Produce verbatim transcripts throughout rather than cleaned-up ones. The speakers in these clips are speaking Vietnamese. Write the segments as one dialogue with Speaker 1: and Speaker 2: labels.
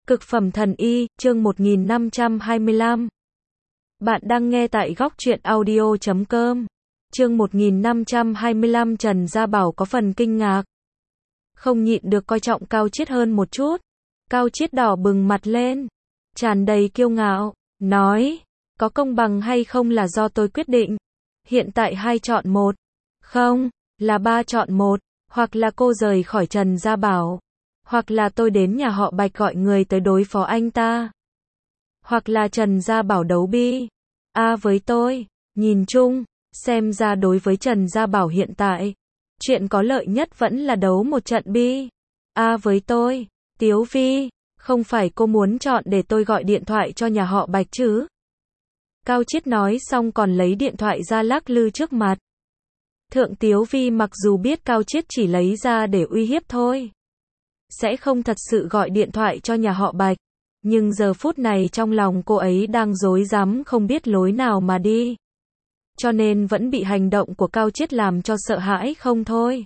Speaker 1: Cực phẩm thần y, chương một nghìn năm trăm hai mươi lăm. Bạn đang nghe tại góc truyện audio chấm com. Chương một nghìn năm trăm hai mươi lăm. Trần Gia Bảo có phần kinh ngạc. Không nhịn được coi trọng Cao Chiết hơn một chút. Cao Chiết đỏ bừng mặt lên, tràn đầy kiêu ngạo, nói, có công bằng hay không là do tôi quyết định. Hiện tại hai chọn một. Không, là ba chọn một. Hoặc là cô rời khỏi Trần Gia Bảo, hoặc là tôi đến nhà họ Bạch gọi người tới đối phó anh ta, hoặc là Trần Gia Bảo đấu bi. A với tôi, nhìn chung, xem ra đối với Trần Gia Bảo hiện tại, chuyện có lợi nhất vẫn là đấu một trận bi. A với tôi, Tiếu Vi, không phải cô muốn chọn để tôi gọi điện thoại cho nhà họ Bạch chứ? Cao Chiết nói xong còn lấy điện thoại ra lắc lư trước mặt. Thượng Tiếu Vi mặc dù biết Cao Chiết chỉ lấy ra để uy hiếp thôi, sẽ không thật sự gọi điện thoại cho nhà họ Bạch, nhưng giờ phút này trong lòng cô ấy đang rối rắm không biết lối nào mà đi, cho nên vẫn bị hành động của Cao Chiết làm cho sợ hãi không thôi.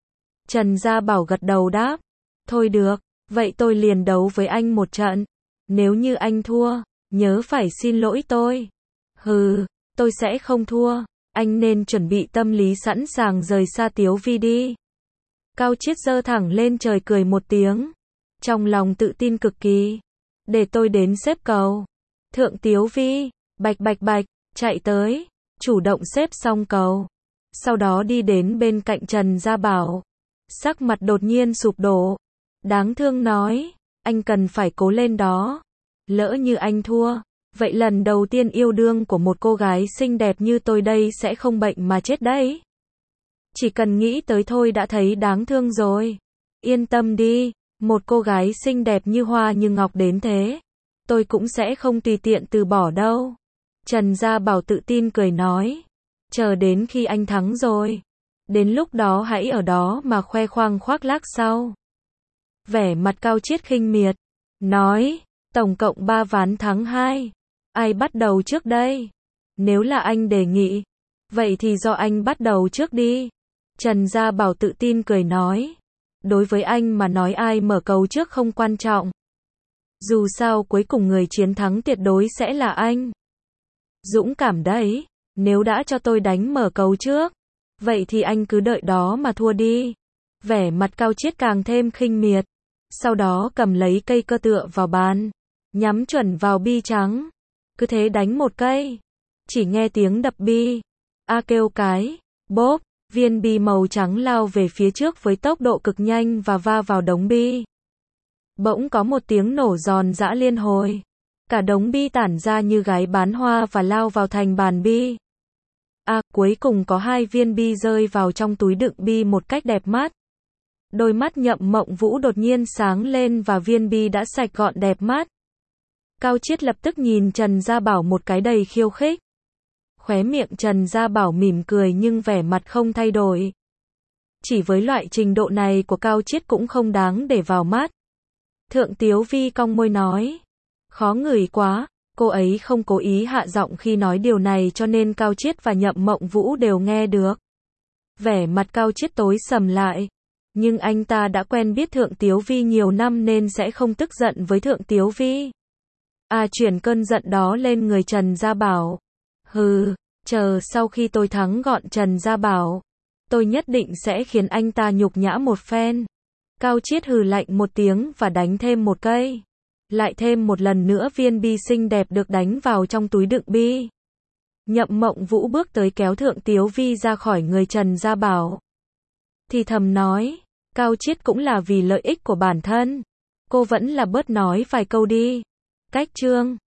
Speaker 1: Trần Gia Bảo gật đầu đáp, thôi được, vậy tôi liền đấu với anh một trận, nếu như anh thua, nhớ phải xin lỗi tôi. Hừ, tôi sẽ không thua, anh nên chuẩn bị tâm lý sẵn sàng rời xa Tiếu Vi đi. Cao Chiết giơ thẳng lên trời cười một tiếng, trong lòng tự tin cực kỳ. Để tôi đến xếp cầu. Thượng Tiếu Vi, bạch bạch bạch, chạy tới, chủ động xếp xong cầu. Sau đó đi đến bên cạnh Trần Gia Bảo. Sắc mặt đột nhiên sụp đổ. Đáng thương nói, anh cần phải cố lên đó. Lỡ như anh thua, vậy lần đầu tiên yêu đương của một cô gái xinh đẹp như tôi đây sẽ không bệnh mà chết đấy. Chỉ cần nghĩ tới thôi đã thấy đáng thương rồi. Yên tâm đi, một cô gái xinh đẹp như hoa như ngọc đến thế, tôi cũng sẽ không tùy tiện từ bỏ đâu. Trần Gia Bảo tự tin cười nói, chờ đến khi anh thắng rồi, đến lúc đó hãy ở đó mà khoe khoang khoác lác sau. Vẻ mặt Cao Chiết khinh miệt, nói, tổng cộng ba ván thắng hai, ai bắt đầu trước đây? Nếu là anh đề nghị, vậy thì do anh bắt đầu trước đi. Trần Gia Bảo tự tin cười nói, đối với anh mà nói ai mở cầu trước không quan trọng. Dù sao cuối cùng người chiến thắng tuyệt đối sẽ là anh. Dũng cảm đấy, nếu đã cho tôi đánh mở cầu trước, vậy thì anh cứ đợi đó mà thua đi. Vẻ mặt Cao Chiết càng thêm khinh miệt, sau đó cầm lấy cây cơ tựa vào bàn, nhắm chuẩn vào bi trắng, cứ thế đánh một cây. Chỉ nghe tiếng đập bi, a kêu cái, bốp. Viên bi màu trắng lao về phía trước với tốc độ cực nhanh và va vào đống bi. Bỗng có một tiếng nổ giòn giã liên hồi. Cả đống bi tản ra như gái bán hoa và lao vào thành bàn bi. À, cuối cùng có hai viên bi rơi vào trong túi đựng bi một cách đẹp mắt. Đôi mắt Nhậm Mộng Vũ đột nhiên sáng lên và viên bi đã sạch gọn đẹp mắt. Cao Chiết lập tức nhìn Trần Gia Bảo một cái đầy khiêu khích. Khóe miệng Trần Gia Bảo mỉm cười nhưng vẻ mặt không thay đổi. Chỉ với loại trình độ này của Cao Chiết cũng không đáng để vào mắt. Thượng Tiếu Vi cong môi nói, khó ngửi quá, cô ấy không cố ý hạ giọng khi nói điều này cho nên Cao Chiết và Nhậm Mộng Vũ đều nghe được. Vẻ mặt Cao Chiết tối sầm lại, nhưng anh ta đã quen biết Thượng Tiếu Vi nhiều năm nên sẽ không tức giận với Thượng Tiếu Vi. À, chuyển cơn giận đó lên người Trần Gia Bảo. Hừ, chờ sau khi tôi thắng gọn Trần Gia Bảo, tôi nhất định sẽ khiến anh ta nhục nhã một phen. Cao Chiết hừ lạnh một tiếng và đánh thêm một cây. Lại thêm một lần nữa viên bi xinh đẹp được đánh vào trong túi đựng bi. Nhậm Mộng Vũ bước tới kéo Thượng Tiếu Vi ra khỏi người Trần Gia Bảo. Thì thầm nói, Cao Chiết cũng là vì lợi ích của bản thân. Cô vẫn là bớt nói vài câu đi. Cách chương